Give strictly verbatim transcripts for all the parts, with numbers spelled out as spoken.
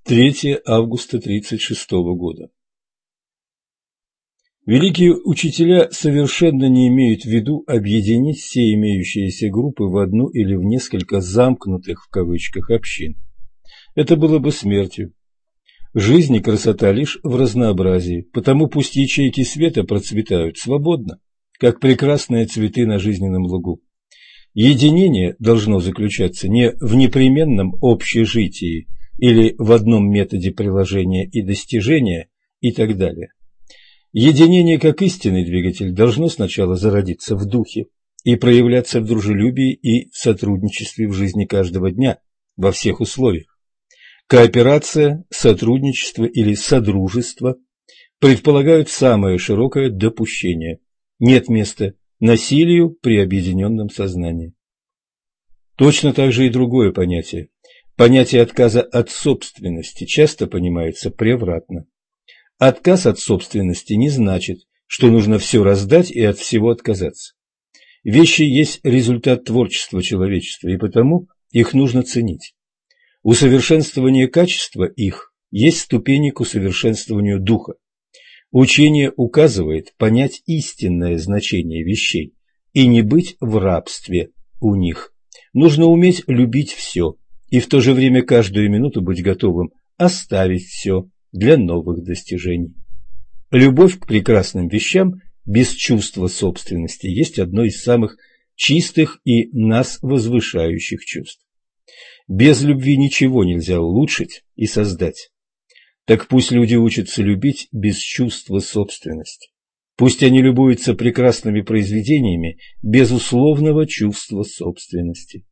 третьего августа тридцать шестого года. Великие учителя совершенно не имеют в виду объединить все имеющиеся группы в одну или в несколько «замкнутых» в кавычках общин. Это было бы смертью. Жизнь и красота лишь в разнообразии, потому пусть ячейки света процветают свободно, как прекрасные цветы на жизненном лугу. Единение должно заключаться не в непременном общежитии или в одном методе приложения и достижения и так далее. Единение как истинный двигатель должно сначала зародиться в духе и проявляться в дружелюбии и сотрудничестве в жизни каждого дня, во всех условиях. Кооперация, сотрудничество или содружество предполагают самое широкое допущение. Нет места насилию при объединенном сознании. Точно так же и другое понятие. Понятие отказа от собственности часто понимается превратно. Отказ от собственности не значит, что нужно все раздать и от всего отказаться. Вещи есть результат творчества человечества, и потому их нужно ценить. Усовершенствование качества их есть ступени к усовершенствованию духа. Учение указывает понять истинное значение вещей и не быть в рабстве у них. Нужно уметь любить все и в то же время каждую минуту быть готовым оставить все для новых достижений. Любовь к прекрасным вещам без чувства собственности есть одно из самых чистых и нас возвышающих чувств. Без любви ничего нельзя улучшить и создать. Так пусть люди учатся любить без чувства собственности. Пусть они любуются прекрасными произведениями без условного чувства собственности.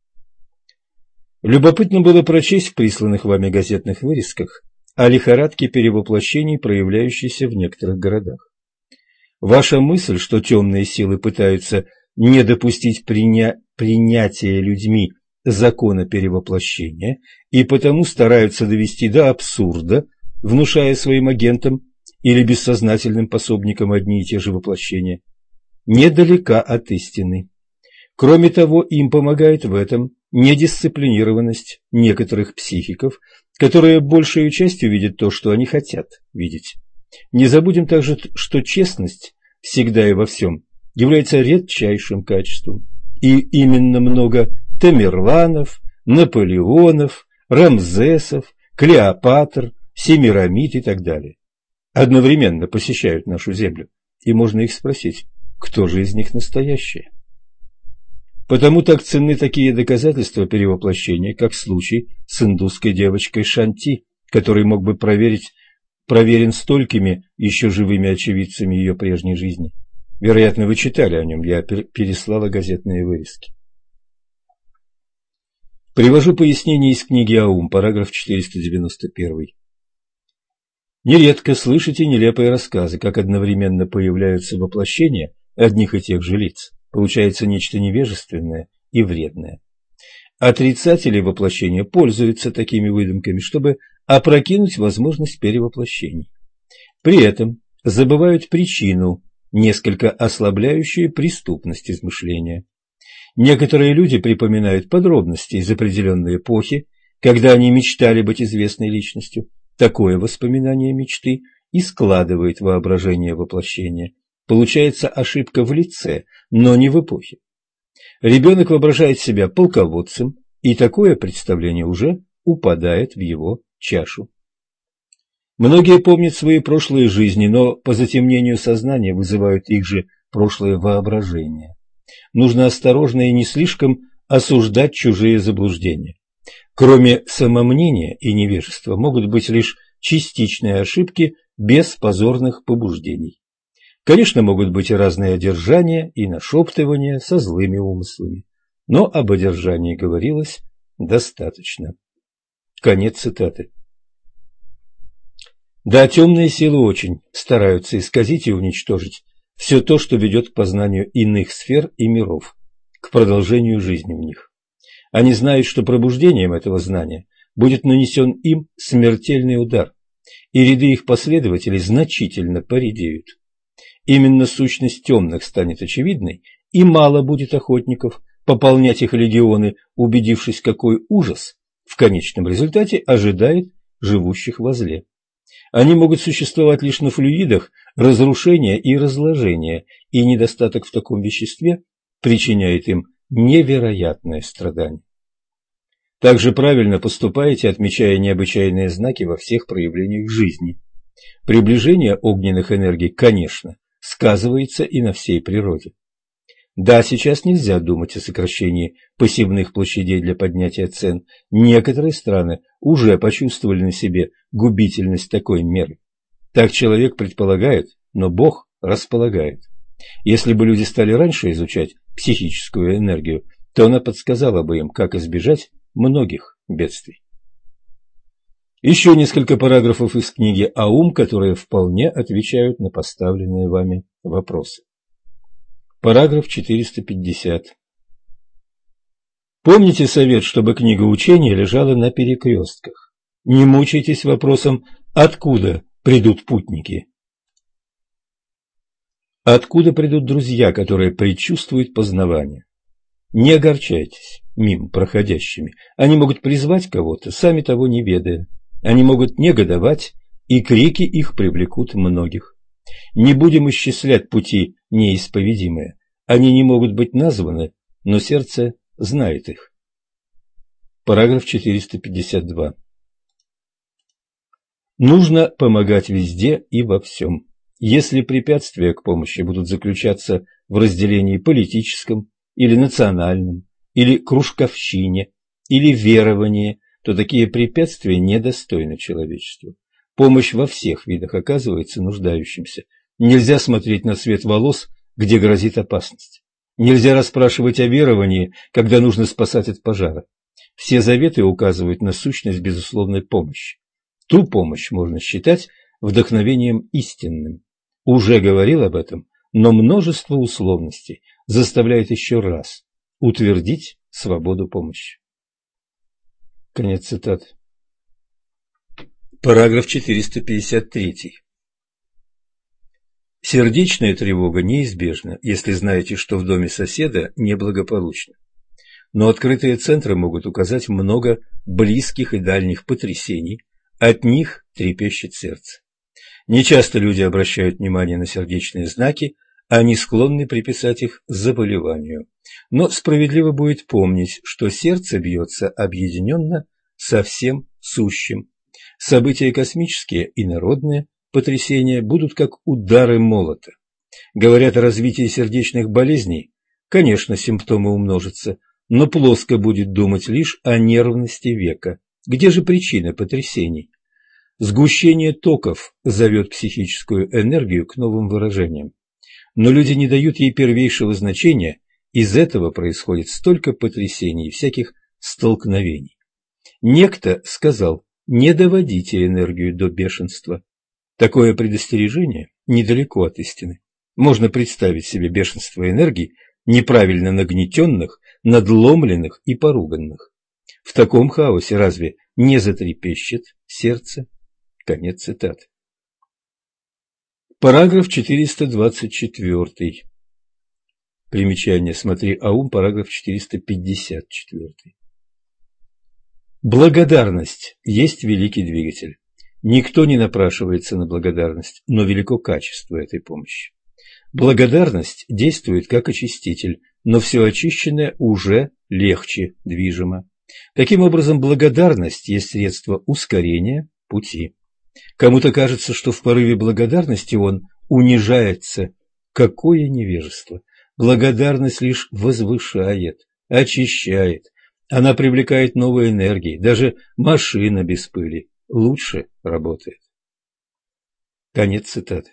Любопытно было прочесть в присланных вами газетных вырезках о лихорадке перевоплощений, проявляющейся в некоторых городах. Ваша мысль, что темные силы пытаются не допустить приня... принятия людьми закона перевоплощения и потому стараются довести до абсурда, внушая своим агентам или бессознательным пособникам одни и те же воплощения, недалека от истины. Кроме того, им помогает в этом недисциплинированность некоторых психиков, которые большей частью видят то, что они хотят видеть. Не забудем также, что честность всегда и во всем является редчайшим качеством, и именно много Тамерланов, Наполеонов, Рамзесов, Клеопатр, Семирамид и так далее одновременно посещают нашу землю, и можно их спросить, кто же из них настоящий. Потому так ценны такие доказательства перевоплощения, как случай с индусской девочкой Шанти, который мог бы проверить, проверен столькими еще живыми очевидцами ее прежней жизни. Вероятно, вы читали о нем, я переслала газетные вырезки. Привожу пояснение из книги Аум, параграф четыреста девяносто один. Нередко слышите нелепые рассказы, как одновременно появляются воплощения одних и тех же лиц. Получается нечто невежественное и вредное. Отрицатели воплощения пользуются такими выдумками, чтобы опрокинуть возможность перевоплощений. При этом забывают причину, несколько ослабляющую преступность измышления. Некоторые люди припоминают подробности из определенной эпохи, когда они мечтали быть известной личностью. Такое воспоминание мечты и складывает воображение воплощения. Получается ошибка в лице, но не в эпохе. Ребенок воображает себя полководцем, и такое представление уже упадает в его чашу. Многие помнят свои прошлые жизни, но по затемнению сознания вызывают их же прошлое воображение. Нужно осторожно и не слишком осуждать чужие заблуждения. Кроме самомнения и невежества могут быть лишь частичные ошибки без позорных побуждений. Конечно, могут быть и разные одержания и нашептывания со злыми умыслами, но об одержании говорилось достаточно. Конец цитаты. Да, темные силы очень стараются исказить и уничтожить все то, что ведет к познанию иных сфер и миров, к продолжению жизни в них. Они знают, что пробуждением этого знания будет нанесен им смертельный удар, и ряды их последователей значительно поредеют. Именно сущность темных станет очевидной, и мало будет охотников пополнять их легионы, убедившись, какой ужас в конечном результате ожидает живущих во зле. Они могут существовать лишь на флюидах разрушения и разложения, и недостаток в таком веществе причиняет им невероятное страдание. Также правильно поступаете, отмечая необычайные знаки во всех проявлениях жизни. Приближение огненных энергий, конечно, сказывается и на всей природе. Да, сейчас нельзя думать о сокращении посевных площадей для поднятия цен. Некоторые страны уже почувствовали на себе губительность такой меры. Так человек предполагает, но Бог располагает. Если бы люди стали раньше изучать психическую энергию, то она подсказала бы им, как избежать многих бедствий. Еще несколько параграфов из книги «Аум», которые вполне отвечают на поставленные вами вопросы. Параграф четыреста пятьдесят. Помните совет, чтобы книга учения лежала на перекрестках. Не мучайтесь вопросом, откуда придут путники. Откуда придут друзья, которые предчувствуют познавание? Не огорчайтесь мимо проходящими. Они могут призвать кого-то, сами того не ведая. Они могут негодовать, и крики их привлекут многих. Не будем исчислять пути неисповедимые. Они не могут быть названы, но сердце знает их. Параграф четыреста пятьдесят два. Нужно помогать везде и во всем. Если препятствия к помощи будут заключаться в разделении политическом или национальном, или кружковщине, или веровании, то такие препятствия недостойны человечеству. Помощь во всех видах оказывается нуждающимся. Нельзя смотреть на цвет волос, где грозит опасность. Нельзя расспрашивать о веровании, когда нужно спасать от пожара. Все заветы указывают на сущность безусловной помощи. Ту помощь можно считать вдохновением истинным. Уже говорил об этом, но множество условностей заставляет еще раз утвердить свободу помощи. Конец цитаты. Параграф четыреста пятьдесят три. Сердечная тревога неизбежна, если знаете, что в доме соседа неблагополучно. Но открытые центры могут указать много близких и дальних потрясений, от них трепещет сердце. Нечасто люди обращают внимание на сердечные знаки, они склонны приписать их заболеванию. Но справедливо будет помнить, что сердце бьется объединенно со всем сущим. События космические и народные потрясения будут как удары молота. Говорят о развитии сердечных болезней, конечно, симптомы умножатся, но плоско будет думать лишь о нервности века. Где же причина потрясений? Сгущение токов зовет психическую энергию к новым выражениям. Но люди не дают ей первейшего значения, из этого происходит столько потрясений и всяких столкновений. Некто сказал: не доводите энергию до бешенства. Такое предостережение недалеко от истины. Можно представить себе бешенство энергий, неправильно нагнетенных, надломленных и поруганных. В таком хаосе разве не затрепещет сердце? Конец цитаты. Параграф четыреста двадцать четыре. Примечание. Смотри Аум, параграф четыреста пятьдесят четыре. Благодарность есть великий двигатель. Никто не напрашивается на благодарность, но велико качество этой помощи. Благодарность действует как очиститель, но все очищенное уже легче движимо. Таким образом, благодарность есть средство ускорения пути. Кому-то кажется, что в порыве благодарности он унижается. Какое невежество! Благодарность лишь возвышает, очищает. Она привлекает новые энергии. Даже машина без пыли лучше работает. Конец цитаты.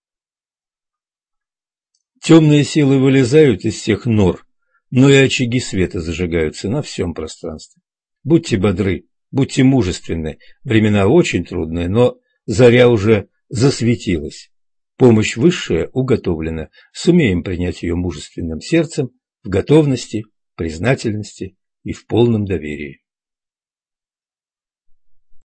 Темные силы вылезают из всех нор, но и очаги света зажигаются на всем пространстве. Будьте бодры, будьте мужественны. Времена очень трудные, но заря уже засветилась. Помощь высшая уготовлена. Сумеем принять ее мужественным сердцем, в готовности, признательности и в полном доверии.